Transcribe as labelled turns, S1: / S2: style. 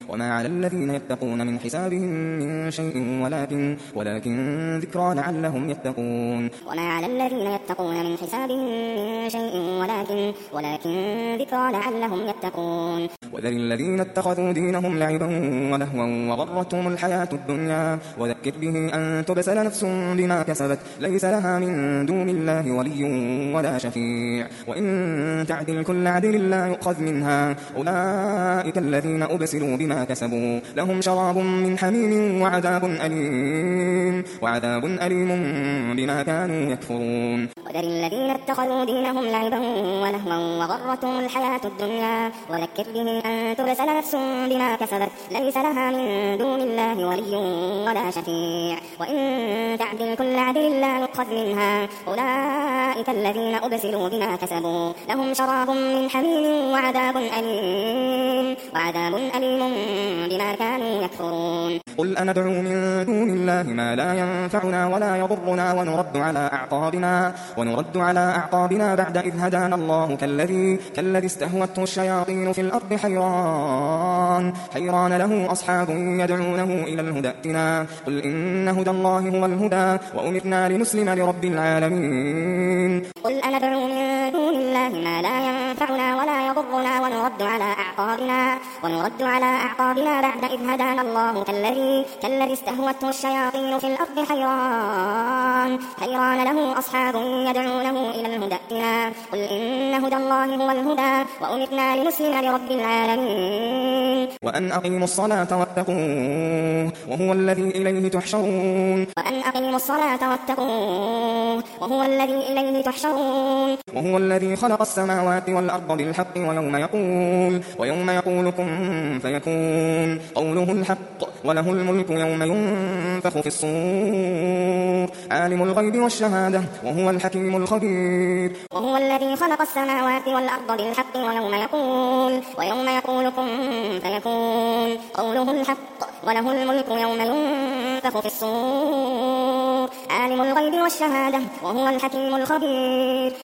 S1: وما على الذين يتقون من حسابهم من شيء ولكن ذكرى لعلهم يتقون.
S2: وما على الذين يتقون من حسابهم من شيء ولكن ذكرى لعلهم يتقون.
S1: وذر الذين اتخذوا دينهم لعبا ولهوا وغرتهم الحياة الدنيا وذكر به أن تبسل نفس بما كسبت ليس لها من دون الله ولي ولا شفيع وإن تعدل كل عدل لا يؤخذ منها أولئك الذين أبسلوا بما كسبوا لهم شراب من حميم وعذاب أليم بما كانوا يكفرون.
S2: وذر الذين اتخذوا دينهم لعبا ولهوا وغرتهم الحياة الدنيا وذكر به أن تبسل نفس بما كسبت ليس لها من دون الله ولي ولا شفيع وإن تعدل كل عدل لا يؤخذ منها أولئك الذين أبسلوا بما كسبوا لهم شراب من حميم وعذاب أليم بما كانوا يكفرون.
S1: قل أندعو من دون الله ما لا ينفعنا ولا يضرنا ونرد على أعقابنا بعد إذ هدانا الله كالذي استهوته الشياطين في الأرض حيران له أصحاب يدعونه إلى الهدى ائتنا قل إن هدى الله هو الهدى وأمرنا لنسلم لرب العالمين.
S2: قل أندعو من دون الله ما لا ينفعنا ولا يضرنا ونرد على أعقابنا بعد إذ هدانا الله كالذي استهوته الشياطين في الأرض حيران له أصحاب يدعونه إلى الهدى ائتنا قل إن هدى الله هو الهدى وأمرنا لنسلم لرب العالمين.
S1: وأن أقيموا الصلاة واتقوه وهو الذي إليه تحشرون. وهو الذي خلق السماوات والأرض بالحق ويوم يقول كن فيكون قوله الحق وله الملك يوم ينفخ في الصور عالم الغيب والشهادة وهو الحكيم الخبير.
S2: وهو الذي خلق السماوات والأرض بالحق ويوم يقول كن فيكون قوله الحق وله الملك يوم ينفخ في الصور عالم الغيب والشهادة وهو الحكيم الخبير.